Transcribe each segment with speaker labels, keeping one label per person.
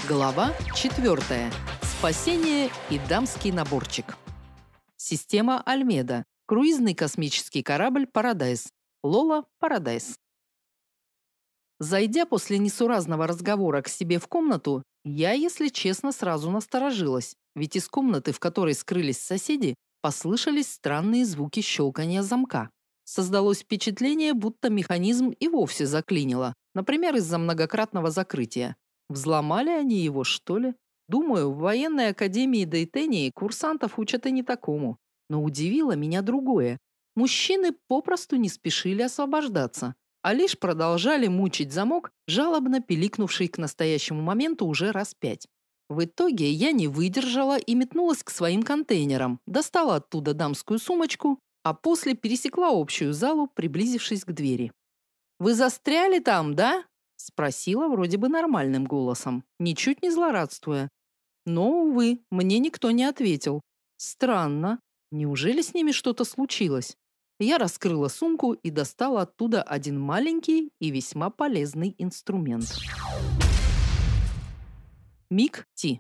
Speaker 1: Глава 4. Спасение и дамский наборчик. Система Альмеда. Круизный космический корабль «Парадайз». Лола Парадайз. Зайдя после несуразного разговора к себе в комнату, я, если честно, сразу насторожилась, ведь из комнаты, в которой скрылись соседи, послышались странные звуки щелкания замка. Создалось впечатление, будто механизм и вовсе заклинило, например, из-за многократного закрытия. Взломали они его, что ли? Думаю, в военной академии Дейтении курсантов учат и не такому. Но удивило меня другое. Мужчины попросту не спешили освобождаться, а лишь продолжали мучить замок, жалобно пиликнувший к настоящему моменту уже раз 5. В итоге я не выдержала и метнулась к своим контейнерам, достала оттуда дамскую сумочку, а после пересекла общую залу, приблизившись к двери. «Вы застряли там, да?» — спросила вроде бы нормальным голосом, ничуть не злорадствуя. Но, увы, мне никто не ответил. Странно. Неужели с ними что-то случилось? Я раскрыла сумку и достала оттуда один маленький и весьма полезный инструмент. Мик Ти.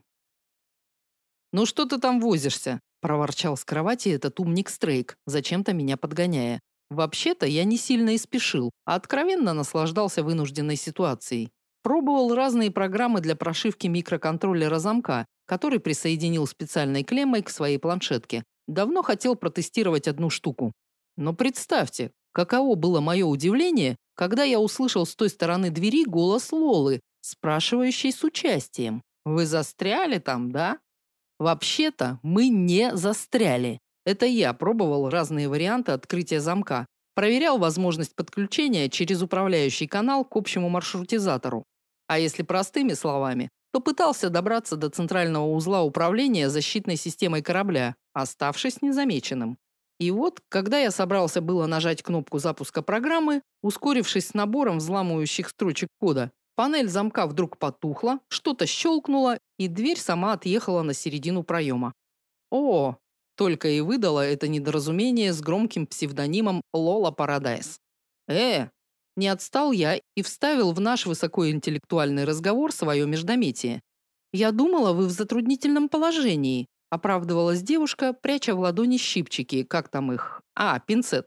Speaker 1: «Ну что ты там возишься?» – проворчал с кровати этот умник Стрейк, зачем-то меня подгоняя. Вообще-то я не сильно и спешил, а откровенно наслаждался вынужденной ситуацией. Пробовал разные программы для прошивки микроконтроллера замка, который присоединил специальной клеммой к своей планшетке. Давно хотел протестировать одну штуку. Но представьте, каково было мое удивление, когда я услышал с той стороны двери голос Лолы, спрашивающей с участием. «Вы застряли там, да?» Вообще-то мы не застряли. Это я пробовал разные варианты открытия замка, проверял возможность подключения через управляющий канал к общему маршрутизатору. А если простыми словами, то пытался добраться до центрального узла управления защитной системой корабля, оставшись незамеченным. И вот, когда я собрался было нажать кнопку запуска программы, ускорившись с набором взламывающих строчек кода, панель замка вдруг потухла, что-то щелкнуло, и дверь сама отъехала на середину проема. О, только и выдало это недоразумение с громким псевдонимом Лола Парадайз. Не отстал я и вставил в наш высокоинтеллектуальный разговор свое междометие. «Я думала, вы в затруднительном положении», оправдывалась девушка, пряча в ладони щипчики, как там их? Пинцет.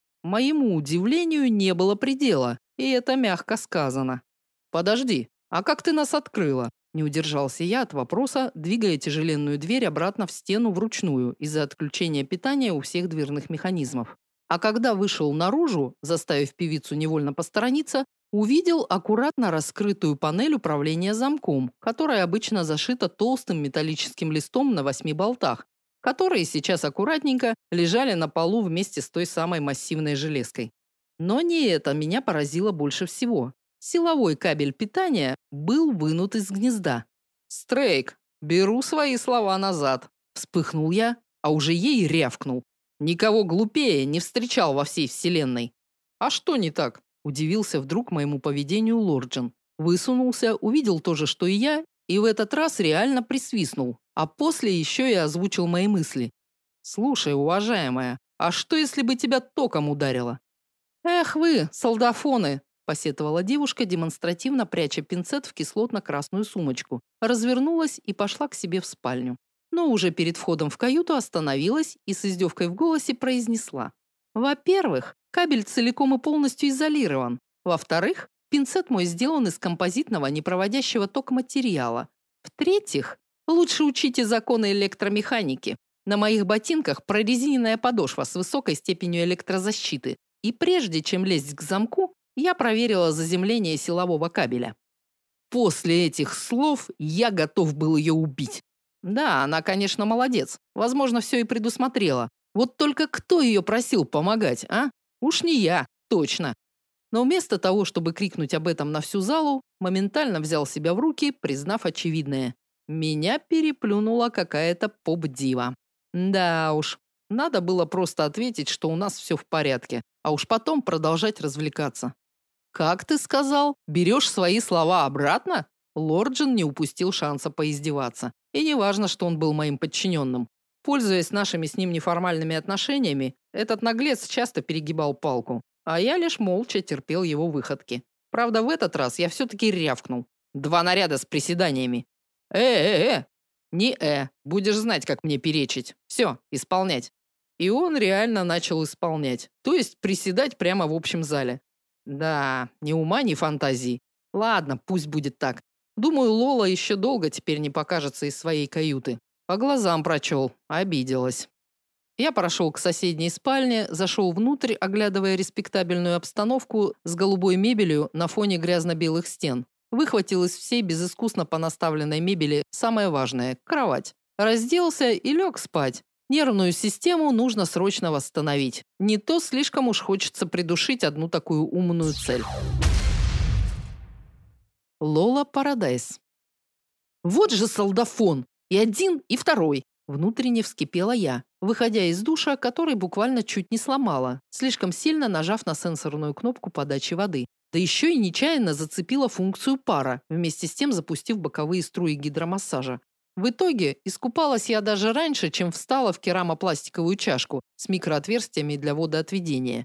Speaker 1: Моему удивлению не было предела, и это мягко сказано. «Подожди, а как ты нас открыла?» Не удержался я от вопроса, двигая тяжеленную дверь обратно в стену вручную из-за отключения питания у всех дверных механизмов. А когда вышел наружу, заставив певицу невольно посторониться, увидел аккуратно раскрытую панель управления замком, которая обычно зашита толстым металлическим листом на 8 болтах, которые сейчас аккуратненько лежали на полу вместе с той самой массивной железкой. Но не это меня поразило больше всего. Силовой кабель питания был вынут из гнезда. «Стрейк, беру свои слова назад», – вспыхнул я, а уже ей рявкнул. Никого глупее не встречал во всей вселенной. «А что не так?» – удивился вдруг моему поведению Лорджин. Высунулся, увидел то же, что и я, и в этот раз реально присвистнул, а после еще и озвучил мои мысли. «Слушай, уважаемая, а что, если бы тебя током ударило?» «Эх вы, солдафоны!» – посетовала девушка, демонстративно пряча пинцет в кислотно-красную сумочку, развернулась и пошла к себе в спальню. Но уже перед входом в каюту остановилась и с издевкой в голосе произнесла. «Во-первых, кабель целиком и полностью изолирован. Во-вторых, пинцет мой сделан из композитного непроводящего ток материала. В-третьих, лучше учите законы электромеханики. На моих ботинках прорезиненная подошва с высокой степенью электрозащиты. И прежде чем лезть к замку, я проверила заземление силового кабеля». После этих слов я готов был ее убить. Да, она, конечно, молодец. Возможно, все и предусмотрела. Вот только кто ее просил помогать, а? Уж не я, точно. Но вместо того, чтобы крикнуть об этом на всю залу, моментально взял себя в руки, признав очевидное. Меня переплюнула какая-то поп-дива. Да уж, надо было просто ответить, что у нас все в порядке, а уж потом продолжать развлекаться. «Как ты сказал? Берешь свои слова обратно?» Лорджин не упустил шанса поиздеваться. И не важно, что он был моим подчиненным. Пользуясь нашими с ним неформальными отношениями, этот наглец часто перегибал палку, а я лишь молча терпел его выходки. Правда, в этот раз я все-таки рявкнул. 2 наряда с приседаниями. Э-э-э! Не будешь знать, как мне перечить. Все, исполнять. И он реально начал исполнять. То есть приседать прямо в общем зале. Да, ни ума, ни фантазии. Ладно, пусть будет так. Думаю, Лола еще долго теперь не покажется из своей каюты. По глазам прочел, обиделась. Я прошел к соседней спальне, зашел внутрь, оглядывая респектабельную обстановку с голубой мебелью на фоне грязно-белых стен. Выхватил из всей безыскусно понаставленной мебели самое важное – кровать. Разделся и лег спать. Нервную систему нужно срочно восстановить. Не то слишком уж хочется придушить одну такую умную цель. Лола Парадайс. Вот же солдафон! И один, и второй. Внутренне вскипела я, выходя из душа, который буквально чуть не сломала, слишком сильно нажав на сенсорную кнопку подачи воды. Да еще и нечаянно зацепила функцию пара, вместе с тем запустив боковые струи гидромассажа. В итоге искупалась я даже раньше, чем встала в керамопластиковую чашку с микроотверстиями для водоотведения.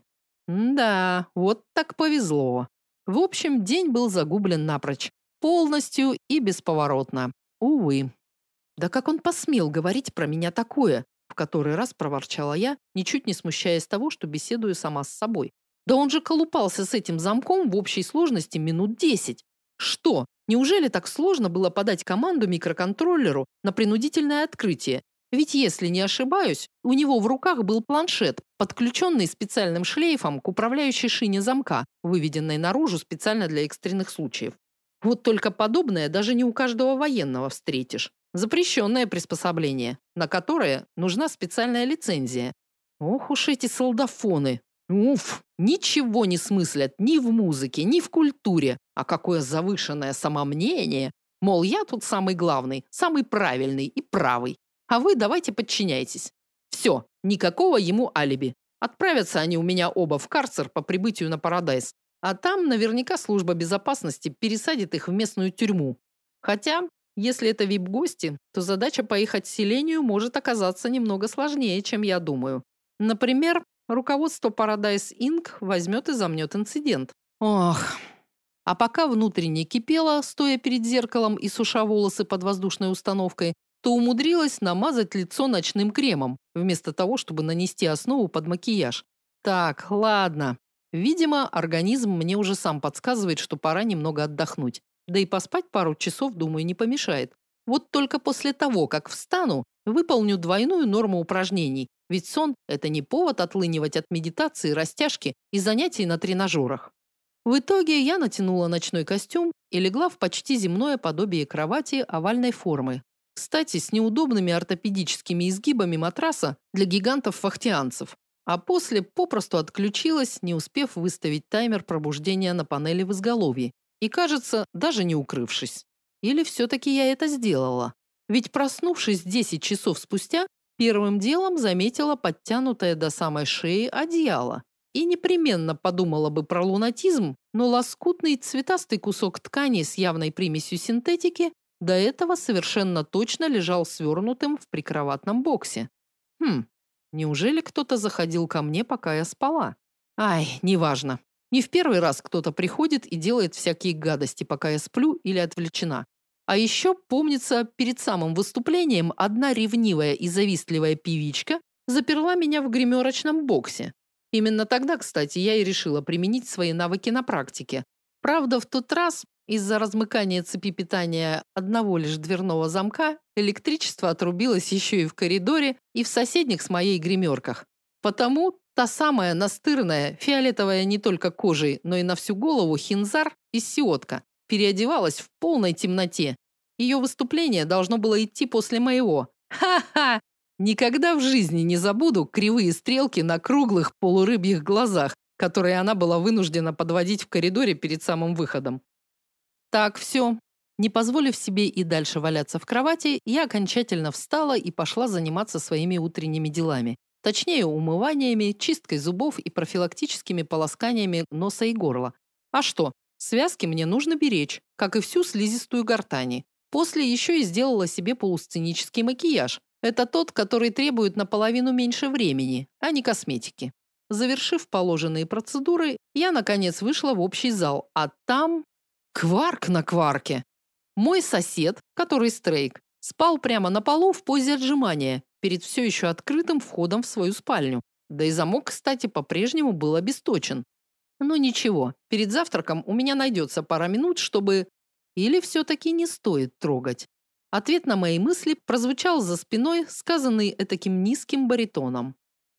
Speaker 1: Да, вот так повезло. В общем, день был загублен напрочь. Полностью и бесповоротно. Увы. Да как он посмел говорить про меня такое? В который раз проворчала я, ничуть не смущаясь того, что беседую сама с собой. Да он же колупался с этим замком в общей сложности минут 10. Что? Неужели так сложно было подать команду микроконтроллеру на принудительное открытие? Ведь, если не ошибаюсь, у него в руках был планшет, подключенный специальным шлейфом к управляющей шине замка, выведенной наружу специально для экстренных случаев. Вот только подобное даже не у каждого военного встретишь. Запрещенное приспособление, на которое нужна специальная лицензия. Ох уж эти солдафоны. Уф, ничего не смыслят ни в музыке, ни в культуре. А какое завышенное самомнение. Мол, я тут самый главный, самый правильный и правый. А вы давайте подчиняйтесь. Все, никакого ему алиби. Отправятся они у меня оба в карцер по прибытию на Парадайс. А там наверняка служба безопасности пересадит их в местную тюрьму. Хотя, если это вип-гости, то задача по их отселению может оказаться немного сложнее, чем я думаю. Например, руководство Paradise Inc. возьмет и замнет инцидент. Ох. А пока внутренне кипела, стоя перед зеркалом и суша волосы под воздушной установкой, то умудрилась намазать лицо ночным кремом, вместо того, чтобы нанести основу под макияж. Так, ладно. Видимо, организм мне уже сам подсказывает, что пора немного отдохнуть. Да и поспать пару часов, думаю, не помешает. Вот только после того, как встану, выполню двойную норму упражнений. Ведь сон – это не повод отлынивать от медитации, растяжки и занятий на тренажерах. В итоге я натянула ночной костюм и легла в почти земное подобие кровати овальной формы. Кстати, с неудобными ортопедическими изгибами матраса для гигантов-фахтианцев. А после попросту отключилась, не успев выставить таймер пробуждения на панели в изголовье. И, кажется, даже не укрывшись. Или все-таки я это сделала? Ведь, проснувшись 10 часов спустя, первым делом заметила подтянутое до самой шеи одеяло. И непременно подумала бы про лунатизм, но лоскутный цветастый кусок ткани с явной примесью синтетики до этого совершенно точно лежал свернутым в прикроватном боксе. Неужели кто-то заходил ко мне, пока я спала? Ай, неважно. Не в первый раз кто-то приходит и делает всякие гадости, пока я сплю или отвлечена. А еще, помнится, перед самым выступлением одна ревнивая и завистливая певичка заперла меня в гримерочном боксе. Именно тогда, кстати, я и решила применить свои навыки на практике. Правда, в тот раз из-за размыкания цепи питания одного лишь дверного замка электричество отрубилось еще и в коридоре, и в соседних с моей гримерках. Потому та самая настырная, фиолетовая не только кожей, но и на всю голову хинзар из сиотка переодевалась в полной темноте. Ее выступление должно было идти после моего. Ха-ха! Никогда в жизни не забуду кривые стрелки на круглых полурыбьих глазах, которые она была вынуждена подводить в коридоре перед самым выходом. Так, все. Не позволив себе и дальше валяться в кровати, я окончательно встала и пошла заниматься своими утренними делами. Точнее, умываниями, чисткой зубов и профилактическими полосканиями носа и горла. А что? Связки мне нужно беречь, как и всю слизистую гортани. После еще и сделала себе полусценический макияж. Это тот, который требует наполовину меньше времени, а не косметики. Завершив положенные процедуры, я, наконец, вышла в общий зал, а там... Кварк на кварке. Мой сосед, который Стрейк, спал прямо на полу в позе отжимания перед все еще открытым входом в свою спальню. Да и замок, кстати, по-прежнему был обесточен. Ну ничего, перед завтраком у меня найдется пара минут, чтобы... Или все-таки не стоит трогать? Ответ на мои мысли прозвучал за спиной, сказанный этаким низким баритоном.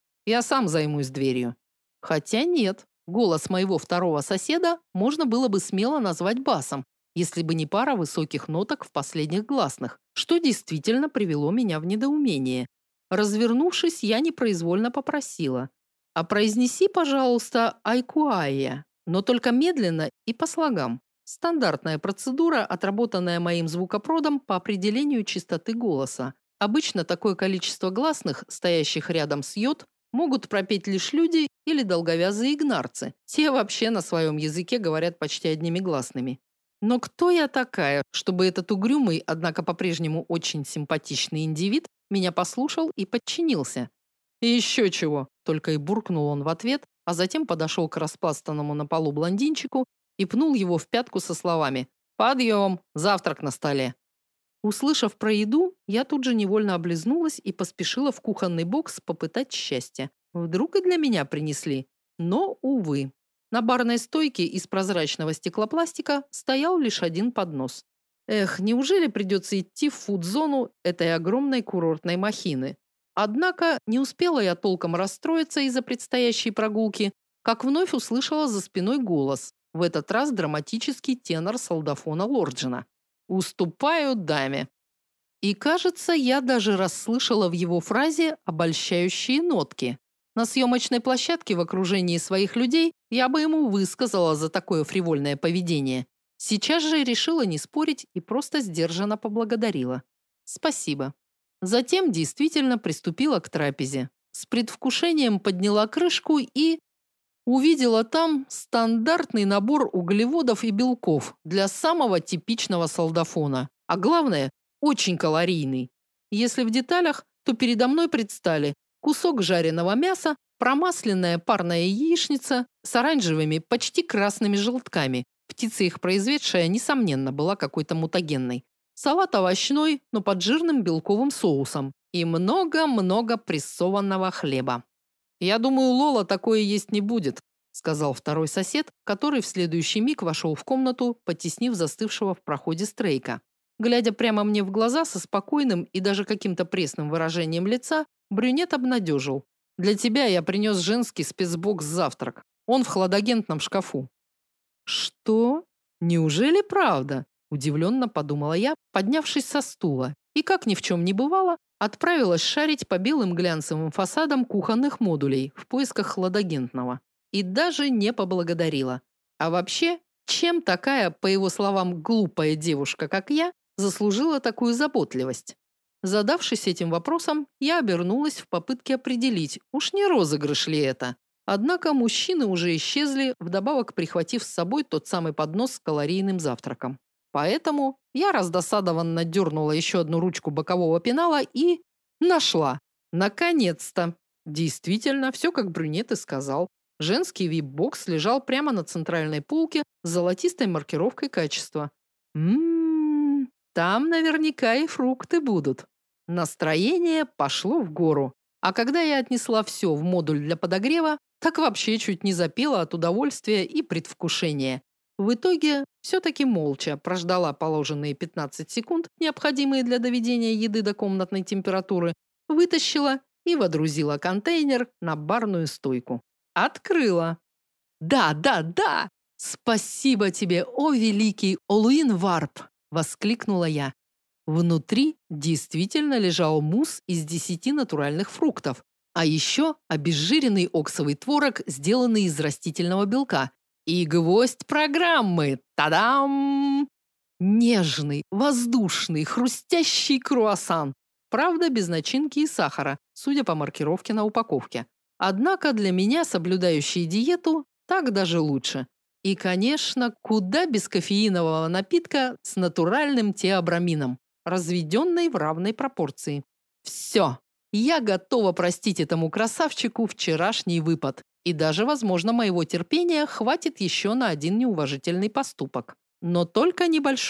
Speaker 1: Я сам займусь дверью. Хотя нет, голос моего второго соседа можно было бы смело назвать басом, если бы не пара высоких ноток в последних гласных, что действительно привело меня в недоумение. Развернувшись, я непроизвольно попросила: «А произнеси, пожалуйста, Айкуайя, но только медленно и по слогам». Стандартная процедура, отработанная моим звукопродом по определению чистоты голоса. Обычно такое количество гласных, стоящих рядом с йод, могут пропеть лишь люди или долговязые игнарцы. Те вообще на своем языке говорят почти одними гласными. Но кто я такая, чтобы этот угрюмый, однако по-прежнему очень симпатичный индивид меня послушал и подчинился? И еще чего, только и буркнул он в ответ, а затем подошел к распластанному на полу блондинчику и пнул его в пятку со словами: «Подъем, завтрак на столе». Услышав про еду, я тут же невольно облизнулась и поспешила в кухонный бокс попытать счастье. Вдруг и для меня принесли. Но, увы. На барной стойке из прозрачного стеклопластика стоял лишь один поднос. Эх, неужели придется идти в фуд-зону этой огромной курортной махины? Однако не успела я толком расстроиться из-за предстоящей прогулки, как вновь услышала за спиной голос. В этот раз драматический тенор солдафона Лорджина. «Уступаю даме». И, кажется, я даже расслышала в его фразе обольщающие нотки. На съемочной площадке в окружении своих людей я бы ему высказала за такое фривольное поведение. Сейчас же решила не спорить и просто сдержанно поблагодарила. Спасибо. Затем действительно приступила к трапезе. С предвкушением подняла крышку и... увидела там стандартный набор углеводов и белков для самого типичного солдафона. А главное, очень калорийный. Если в деталях, то передо мной предстали кусок жареного мяса, промасленная парная яичница с оранжевыми, почти красными желтками. Птица, их произведшая, несомненно, была какой-то мутагенной. Салат овощной, но под жирным белковым соусом. И много-много прессованного хлеба. «Я думаю, Лола такое есть не будет», сказал второй сосед, который в следующий миг вошел в комнату, потеснив застывшего в проходе Стрейка. Глядя прямо мне в глаза со спокойным и даже каким-то пресным выражением лица, брюнет обнадежил. «Для тебя я принес женский спецбокс-завтрак. Он в хладагентном шкафу». «Что? Неужели правда?» удивленно подумала я, поднявшись со стула, и, как ни в чем не бывало, отправилась шарить по белым глянцевым фасадам кухонных модулей в поисках хладагентного. И даже не поблагодарила. А вообще, чем такая, по его словам, глупая девушка, как я, заслужила такую заботливость? Задавшись этим вопросом, я обернулась в попытке определить, уж не розыгрыш ли это. Однако мужчины уже исчезли, вдобавок прихватив с собой тот самый поднос с калорийным завтраком. Поэтому я раздосадованно дернула еще одну ручку бокового пенала и... нашла. Наконец-то! Действительно, все как брюнет и сказал. Женский вип-бокс лежал прямо на центральной полке с золотистой маркировкой качества. Там наверняка и фрукты будут. Настроение пошло в гору. А когда я отнесла все в модуль для подогрева, так вообще чуть не запела от удовольствия и предвкушения. В итоге все-таки молча прождала положенные 15 секунд, необходимые для доведения еды до комнатной температуры, вытащила и водрузила контейнер на барную стойку. Открыла. «Да, да, да! Спасибо тебе, о великий Олуин Варп!» – воскликнула я. Внутри действительно лежал мусс из 10 натуральных фруктов, а еще обезжиренный оксовый творог, сделанный из растительного белка. И гвоздь программы. Та-дам! Нежный, воздушный, хрустящий круассан. Правда, без начинки и сахара, судя по маркировке на упаковке. Однако для меня, соблюдающей диету, так даже лучше. И, конечно, куда без кофеинового напитка с натуральным теобрамином, разведенный в равной пропорции. Все. Я готова простить этому красавчику вчерашний выпад. И даже, возможно, моего терпения хватит еще на один неуважительный поступок. Но только небольшой.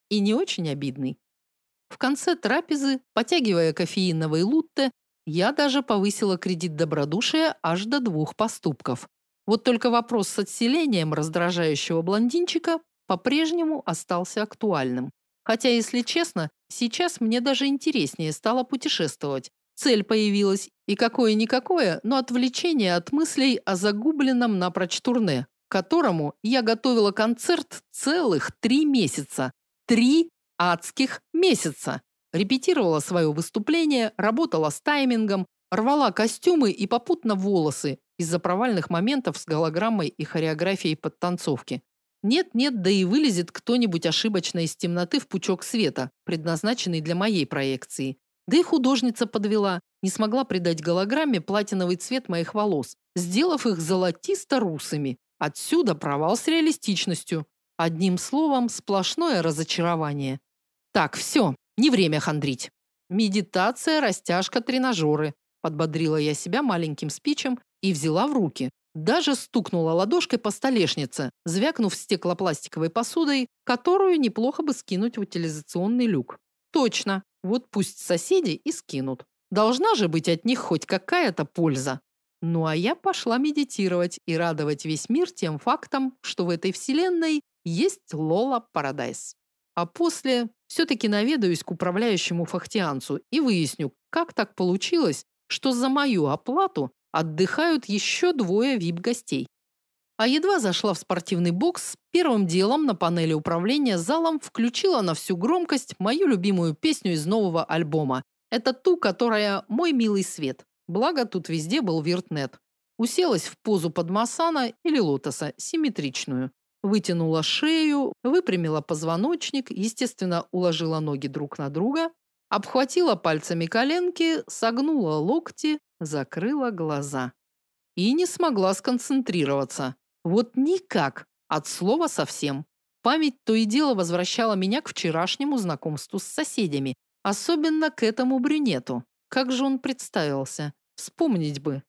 Speaker 1: и не очень обидный. В конце трапезы, потягивая кофеиновые лутте, я даже повысила кредит добродушия аж до 2 поступков. Вот только вопрос с отселением раздражающего блондинчика по-прежнему остался актуальным. Хотя, если честно, сейчас мне даже интереснее стало путешествовать. Цель появилась, и какое-никакое, но отвлечение от мыслей о загубленном напрочь турне, к которому я готовила концерт целых 3 месяца. 3 адских месяца. Репетировала свое выступление, работала с таймингом, рвала костюмы и попутно волосы из-за провальных моментов с голограммой и хореографией подтанцовки. Нет-нет, да и вылезет кто-нибудь ошибочно из темноты в пучок света, предназначенный для моей проекции. Да и художница подвела, не смогла придать голограмме платиновый цвет моих волос, сделав их золотисто-русыми. Отсюда провал с реалистичностью. Одним словом, сплошное разочарование. Так, все, не время хандрить. Медитация, растяжка, тренажеры. Подбодрила я себя маленьким спичем и взяла в руки. Даже стукнула ладошкой по столешнице, звякнув стеклопластиковой посудой, которую неплохо бы скинуть в утилизационный люк. Точно, вот пусть соседи и скинут. Должна же быть от них хоть какая-то польза. Ну а я пошла медитировать и радовать весь мир тем фактом, что в этой вселенной есть Лола Парадайс. А после все-таки наведаюсь к управляющему фахтианцу и выясню, как так получилось, что за мою оплату отдыхают еще 2 вип-гостей. А едва зашла в спортивный бокс, первым делом на панели управления залом включила на всю громкость мою любимую песню из нового альбома. Это ту, которая «Мой милый свет». Благо, тут везде был виртнет. Уселась в позу падмасана или лотоса, симметричную. Вытянула шею, выпрямила позвоночник, естественно, уложила ноги друг на друга, обхватила пальцами коленки, согнула локти, закрыла глаза. И не смогла сконцентрироваться. Вот никак, от слова совсем. Память то и дело возвращала меня к вчерашнему знакомству с соседями, особенно к этому брюнету. Как же он представился? Вспомнить бы.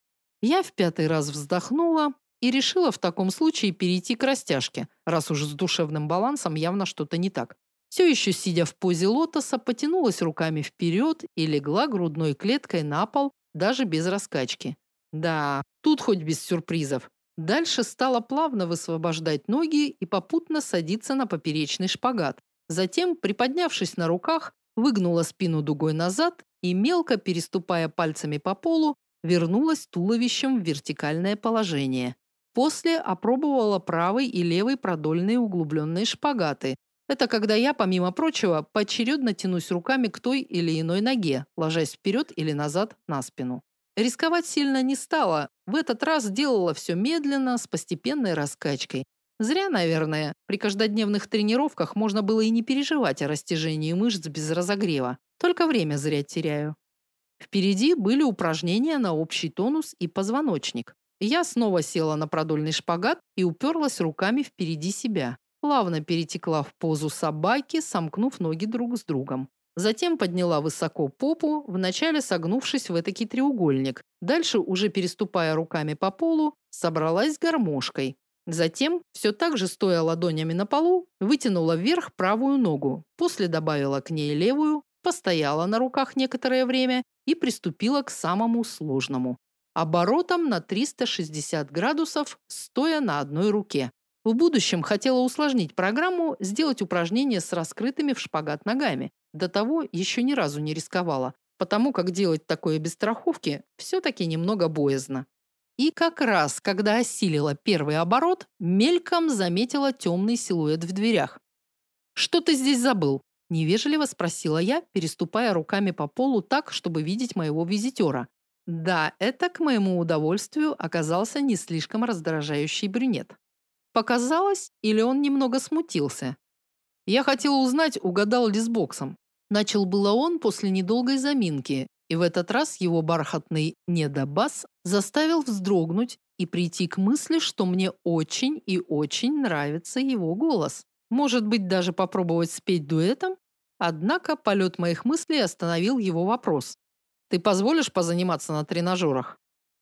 Speaker 1: Я в 5-й раз вздохнула и решила в таком случае перейти к растяжке, раз уж с душевным балансом явно что-то не так. Все еще сидя в позе лотоса, потянулась руками вперед и легла грудной клеткой на пол, даже без раскачки. Да, тут хоть без сюрпризов. Дальше стала плавно высвобождать ноги и попутно садиться на поперечный шпагат. Затем, приподнявшись на руках, выгнула спину дугой назад и, мелко переступая пальцами по полу, вернулась туловищем в вертикальное положение. После опробовала правый и левый продольные углубленные шпагаты. Это когда я, помимо прочего, поочередно тянусь руками к той или иной ноге, ложась вперед или назад на спину. Рисковать сильно не стала. В этот раз делала все медленно, с постепенной раскачкой. Зря, наверное. При каждодневных тренировках можно было и не переживать о растяжении мышц без разогрева. Только время зря теряю. Впереди были упражнения на общий тонус и позвоночник. Я снова села на продольный шпагат и уперлась руками впереди себя. Плавно перетекла в позу собаки, сомкнув ноги друг с другом. Затем подняла высоко попу, вначале согнувшись в этакий треугольник. Дальше, уже переступая руками по полу, собралась гармошкой. Затем, все так же стоя ладонями на полу, вытянула вверх правую ногу. После добавила к ней левую, постояла на руках некоторое время и приступила к самому сложному. Оборотом на 360 градусов, стоя на одной руке. В будущем хотела усложнить программу, сделать упражнения с раскрытыми в шпагат ногами. До того еще ни разу не рисковала, потому как делать такое без страховки все-таки немного боязно. И как раз, когда осилила первый оборот, мельком заметила темный силуэт в дверях. «Что ты здесь забыл?» – невежливо спросила я, переступая руками по полу так, чтобы видеть моего визитера. Да, это, к моему удовольствию, оказался не слишком раздражающий брюнет. Показалось, или он немного смутился? Я хотел узнать, угадал ли с боксом. Начал было он после недолгой заминки, и в этот раз его бархатный недобас заставил вздрогнуть и прийти к мысли, что мне очень и очень нравится его голос. Может быть, даже попробовать спеть дуэтом? Однако полет моих мыслей остановил его вопрос. «Ты позволишь позаниматься на тренажерах?»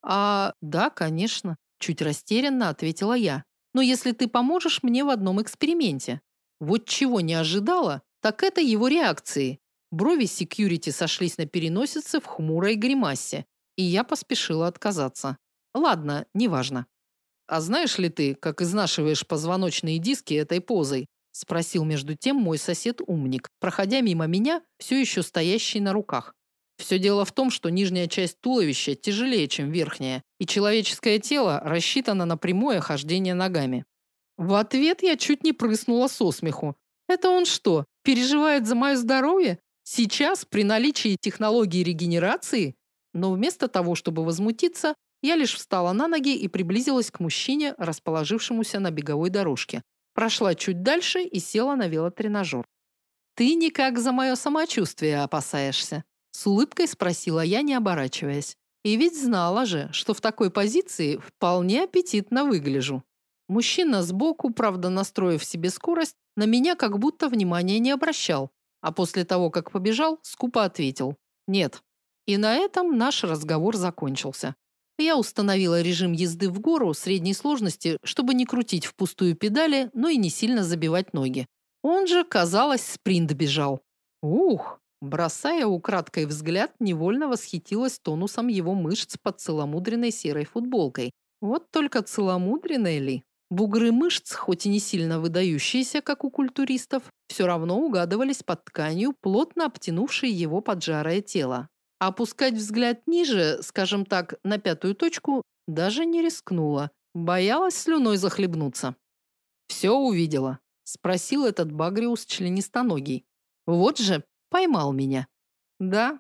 Speaker 1: Да, конечно», – чуть растерянно ответила я. «Но если ты поможешь мне в одном эксперименте». Вот чего не ожидала, так это его реакции. Брови секьюрити сошлись на переносице в хмурой гримасе, и я поспешила отказаться. Ладно, неважно. А знаешь ли ты, как изнашиваешь позвоночные диски этой позой? Спросил между тем мой сосед-умник, проходя мимо меня, все еще стоящий на руках. Все дело в том, что нижняя часть туловища тяжелее, чем верхняя, и человеческое тело рассчитано на прямое хождение ногами. В ответ я чуть не прыснула со смеху. Это он что, переживает за мое здоровье? Сейчас, при наличии технологии регенерации? Но вместо того, чтобы возмутиться, я лишь встала на ноги и приблизилась к мужчине, расположившемуся на беговой дорожке. Прошла чуть дальше и села на велотренажер. «Ты никак за мое самочувствие опасаешься?» С улыбкой спросила я, не оборачиваясь. И ведь знала же, что в такой позиции вполне аппетитно выгляжу. Мужчина сбоку, правда, настроив себе скорость, на меня как будто внимания не обращал, а после того, как побежал, скупо ответил: «Нет». И на этом наш разговор закончился. Я установила режим езды в гору средней сложности, чтобы не крутить впустую педали, но и не сильно забивать ноги. Он же, казалось, спринт бежал. Ух! Бросая украдкой взгляд, невольно восхитилась тонусом его мышц под целомудренной серой футболкой. Вот только целомудренной ли? Бугры мышц, хоть и не сильно выдающиеся, как у культуристов, все равно угадывались под тканью, плотно обтянувшей его поджарое тело. А опускать взгляд ниже, скажем так, на пятую точку, даже не рискнула. Боялась слюной захлебнуться. «Все увидела?» – спросил этот багриус членистоногий. «Вот же, поймал меня». «Да,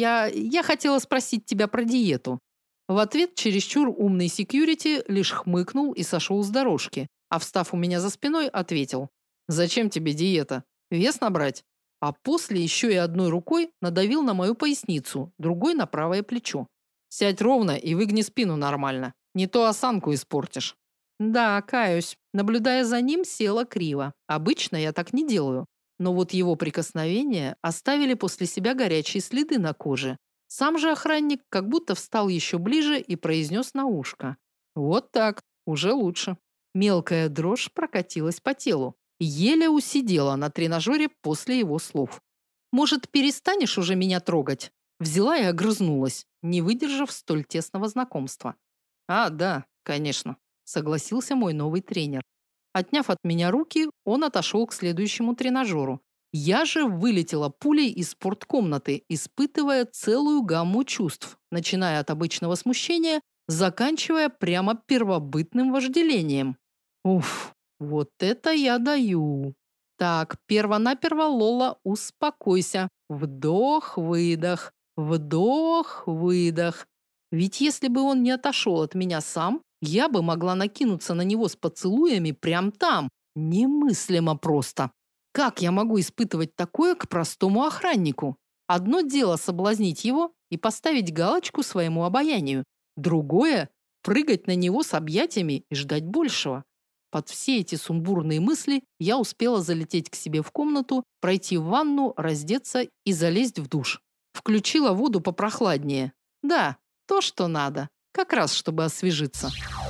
Speaker 1: я хотела спросить тебя про диету». В ответ чересчур умный секьюрити лишь хмыкнул и сошел с дорожки, а встав у меня за спиной, ответил: «Зачем тебе диета? Вес набрать?» А после еще и одной рукой надавил на мою поясницу, другой на правое плечо. «Сядь ровно и выгни спину нормально. Не то осанку испортишь». Да, каюсь. Наблюдая за ним, села криво. Обычно я так не делаю. Но вот его прикосновения оставили после себя горячие следы на коже. Сам же охранник как будто встал еще ближе и произнес на ушко: «Вот так, уже лучше». Мелкая дрожь прокатилась по телу. Еле усидела на тренажере после его слов. «Может, перестанешь уже меня трогать?» Взяла и огрызнулась, не выдержав столь тесного знакомства. «А, да, конечно», — согласился мой новый тренер. Отняв от меня руки, он отошел к следующему тренажеру. Я же вылетела пулей из спорткомнаты, испытывая целую гамму чувств, начиная от обычного смущения, заканчивая прямо первобытным вожделением. Уф, вот это я даю. Так, перво-наперво, Лола, успокойся. Вдох-выдох, вдох-выдох. Ведь если бы он не отошел от меня сам, я бы могла накинуться на него с поцелуями прямо там. Немыслимо просто. Как я могу испытывать такое к простому охраннику? Одно дело соблазнить его и поставить галочку своему обаянию. Другое – прыгать на него с объятиями и ждать большего. Под все эти сумбурные мысли я успела залететь к себе в комнату, пройти в ванну, раздеться и залезть в душ. Включила воду попрохладнее. Да, то, что надо. Как раз, чтобы освежиться.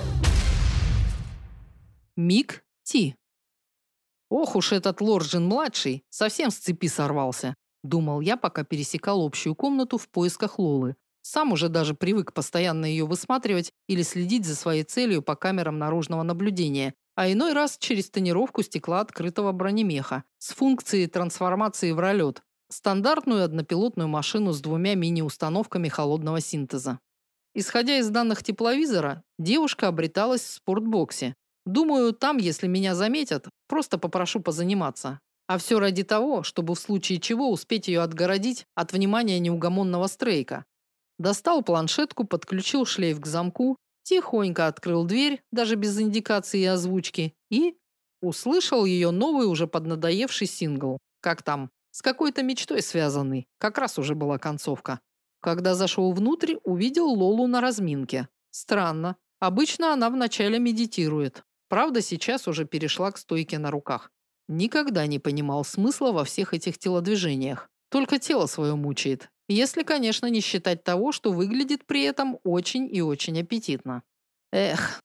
Speaker 1: Мик Ти. Ох уж этот Лорджин-младший, совсем с цепи сорвался, думал я, пока пересекал общую комнату в поисках Лолы. Сам уже даже привык постоянно ее высматривать или следить за своей целью по камерам наружного наблюдения, а иной раз через тонировку стекла открытого бронемеха с функцией трансформации в ролет, стандартную однопилотную машину с двумя мини-установками холодного синтеза. Исходя из данных тепловизора, девушка обреталась в спортбоксе. Думаю, там, если меня заметят, просто попрошу позаниматься. А все ради того, чтобы в случае чего успеть ее отгородить от внимания неугомонного Стрейка. Достал планшетку, подключил шлейф к замку, тихонько открыл дверь, даже без индикации и озвучки, и услышал ее новый, уже поднадоевший сингл. Как там? С какой-то мечтой связанный. Как раз уже была концовка. Когда зашел внутрь, увидел Лолу на разминке. Странно. Обычно она вначале медитирует. Правда, сейчас уже перешла к стойке на руках. Никогда не понимал смысла во всех этих телодвижениях. Только тело свое мучает. Если, конечно, не считать того, что выглядит при этом очень и очень аппетитно. Эх,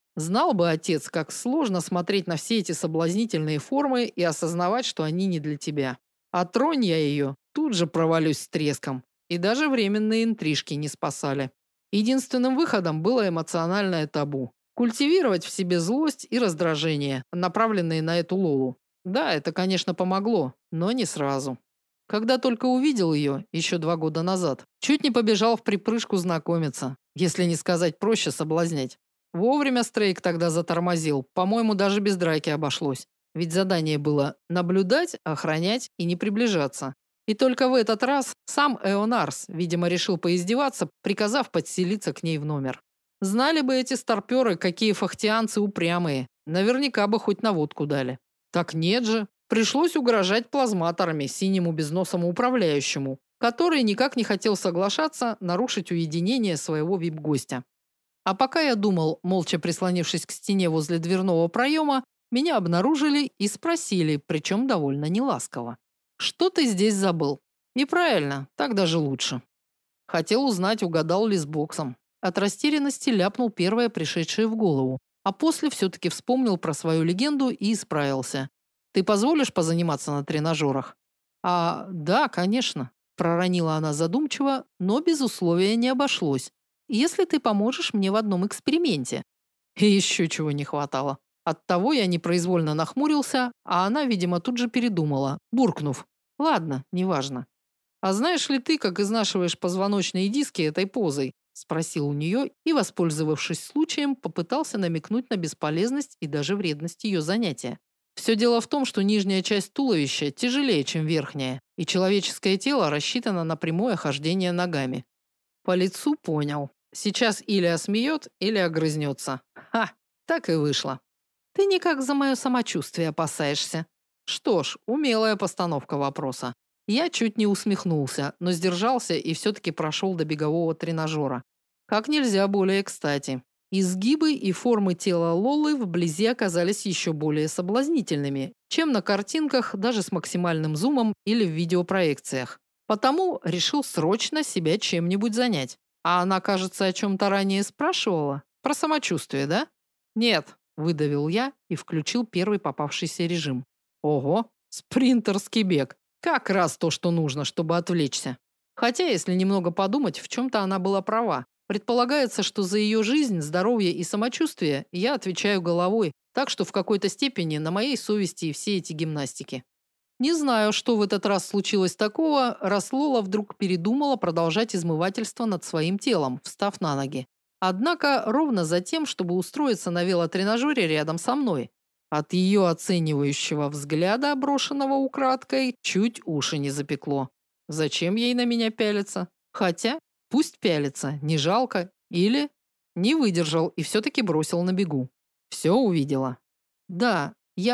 Speaker 1: Знал бы отец, как сложно смотреть на все эти соблазнительные формы и осознавать, что они не для тебя. А тронь я ее, тут же провалюсь с треском. И даже временные интрижки не спасали. Единственным выходом было эмоциональное табу. Культивировать в себе злость и раздражение, направленные на эту Лолу. Да, это, конечно, помогло, но не сразу. Когда только увидел ее, еще 2 года назад, чуть не побежал в припрыжку знакомиться, если не сказать проще, соблазнять. Вовремя Стрейк тогда затормозил, по-моему, даже без драки обошлось. Ведь задание было наблюдать, охранять и не приближаться. И только в этот раз сам Эонарс, видимо, решил поиздеваться, приказав подселиться к ней в номер. Знали бы эти старперы, какие фахтианцы упрямые. Наверняка бы хоть наводку дали. Так нет же. Пришлось угрожать плазматорами синему безносому управляющему, который никак не хотел соглашаться нарушить уединение своего вип-гостя. А пока я думал, молча прислонившись к стене возле дверного проема, меня обнаружили и спросили, причем довольно неласково. «Что ты здесь забыл?» И правильно, так даже лучше. Хотел узнать, угадал ли с боксом. От растерянности ляпнул первое пришедшее в голову, а после все-таки вспомнил про свою легенду и исправился. «Ты позволишь позаниматься на тренажерах?» «А, да, конечно», – проронила она задумчиво, но без условия не обошлось. «Если ты поможешь мне в одном эксперименте». И еще чего не хватало. Оттого я непроизвольно нахмурился, а она, видимо, тут же передумала, буркнув: «Ладно, неважно». «А знаешь ли ты, как изнашиваешь позвоночные диски этой позой?» – спросил у нее и, воспользовавшись случаем, попытался намекнуть на бесполезность и даже вредность ее занятия. Все дело в том, что нижняя часть туловища тяжелее, чем верхняя, и человеческое тело рассчитано на прямое хождение ногами. По лицу понял. Сейчас или осмеет, или огрызнется. Ха, так и вышло. Ты никак за мое самочувствие опасаешься. Что ж, умелая постановка вопроса. Я чуть не усмехнулся, но сдержался и все-таки прошел до бегового тренажера. Как нельзя более кстати. Изгибы и формы тела Лолы вблизи оказались еще более соблазнительными, чем на картинках даже с максимальным зумом или в видеопроекциях. Потому решил срочно себя чем-нибудь занять. А она, кажется, о чем-то ранее спрашивала. Про самочувствие, да? Нет, выдавил я и включил первый попавшийся режим. Ого, спринтерский бег. Как раз то, что нужно, чтобы отвлечься. Хотя, если немного подумать, в чем-то она была права. Предполагается, что за ее жизнь, здоровье и самочувствие я отвечаю головой, так что в какой-то степени на моей совести и все эти гимнастики. Не знаю, что в этот раз случилось такого, раз Лола вдруг передумала продолжать измывательство над своим телом, встав на ноги. Однако ровно за тем, чтобы устроиться на велотренажере рядом со мной. От ее оценивающего взгляда, брошенного украдкой, чуть уши не запекло. Зачем ей на меня пялиться? Хотя, пусть пялится, не жалко. Или не выдержал и все-таки бросил на бегу. Все увидела. Да,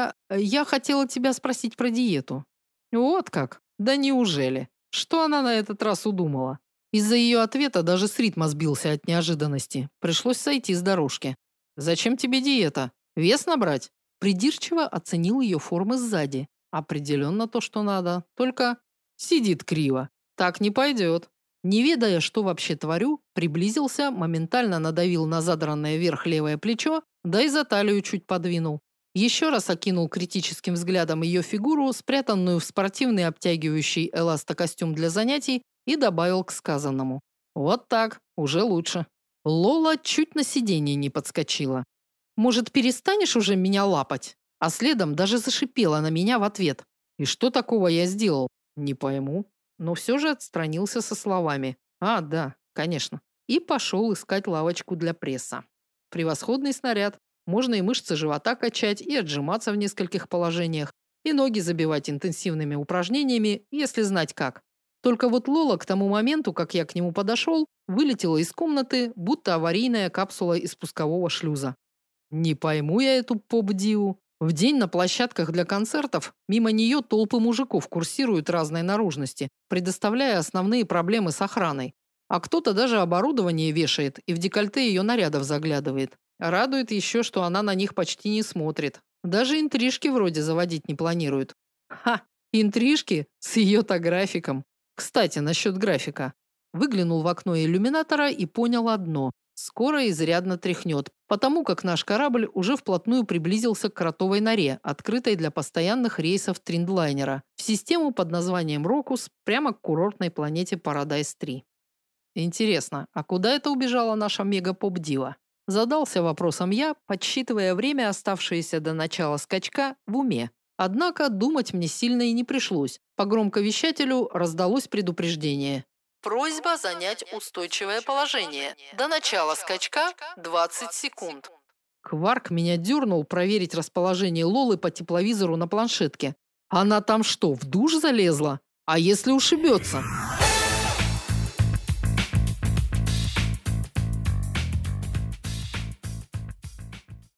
Speaker 1: я хотела тебя спросить про диету. Вот как? Да неужели? Что она на этот раз удумала? Из-за ее ответа даже с ритма сбился от неожиданности. Пришлось сойти с дорожки. Зачем тебе диета? Вес набрать? Придирчиво оценил ее формы сзади. Определенно то, что надо. Только сидит криво. Так не пойдет. Не ведая, что вообще творю, приблизился, моментально надавил на задранное вверх левое плечо, да и за талию чуть подвинул. Еще раз окинул критическим взглядом ее фигуру, спрятанную в спортивный обтягивающий эластокостюм для занятий, и добавил к сказанному: «Вот так, уже лучше». Лола чуть на сиденье не подскочила. «Может, перестанешь уже меня лапать?» А следом даже зашипела на меня в ответ. «И что такого я сделал?» «Не пойму». Но все же отстранился со словами: «А, да, конечно». И пошел искать лавочку для пресса. Превосходный снаряд. Можно и мышцы живота качать, и отжиматься в нескольких положениях, и ноги забивать интенсивными упражнениями, если знать как. Только вот Лола к тому моменту, как я к нему подошел, вылетела из комнаты, будто аварийная капсула из пускового шлюза. Не пойму я эту поп-диву. В день на площадках для концертов мимо нее толпы мужиков курсируют разной наружности, предоставляя основные проблемы с охраной. А кто-то даже оборудование вешает и в декольте ее нарядов заглядывает. Радует еще, что она на них почти не смотрит. Даже интрижки вроде заводить не планирует. Ха, интрижки с ее-то графиком. Кстати, насчет графика. Выглянул в окно иллюминатора и понял одно. Скоро изрядно тряхнет, потому как наш корабль уже вплотную приблизился к кротовой норе, открытой для постоянных рейсов Триндлайнера, в систему под названием Рокус, прямо к курортной планете Парадайз-3. Интересно, а куда это убежала наша мега-поп-дива? Задался вопросом я, подсчитывая время, оставшееся до начала скачка, в уме. Однако думать мне сильно и не пришлось. По громковещателю раздалось предупреждение. Просьба занять устойчивое положение. До начала скачка 20 секунд. Кварк меня дернул проверить расположение Лолы по тепловизору на планшетке. Она там что, в душ залезла? А если ушибется?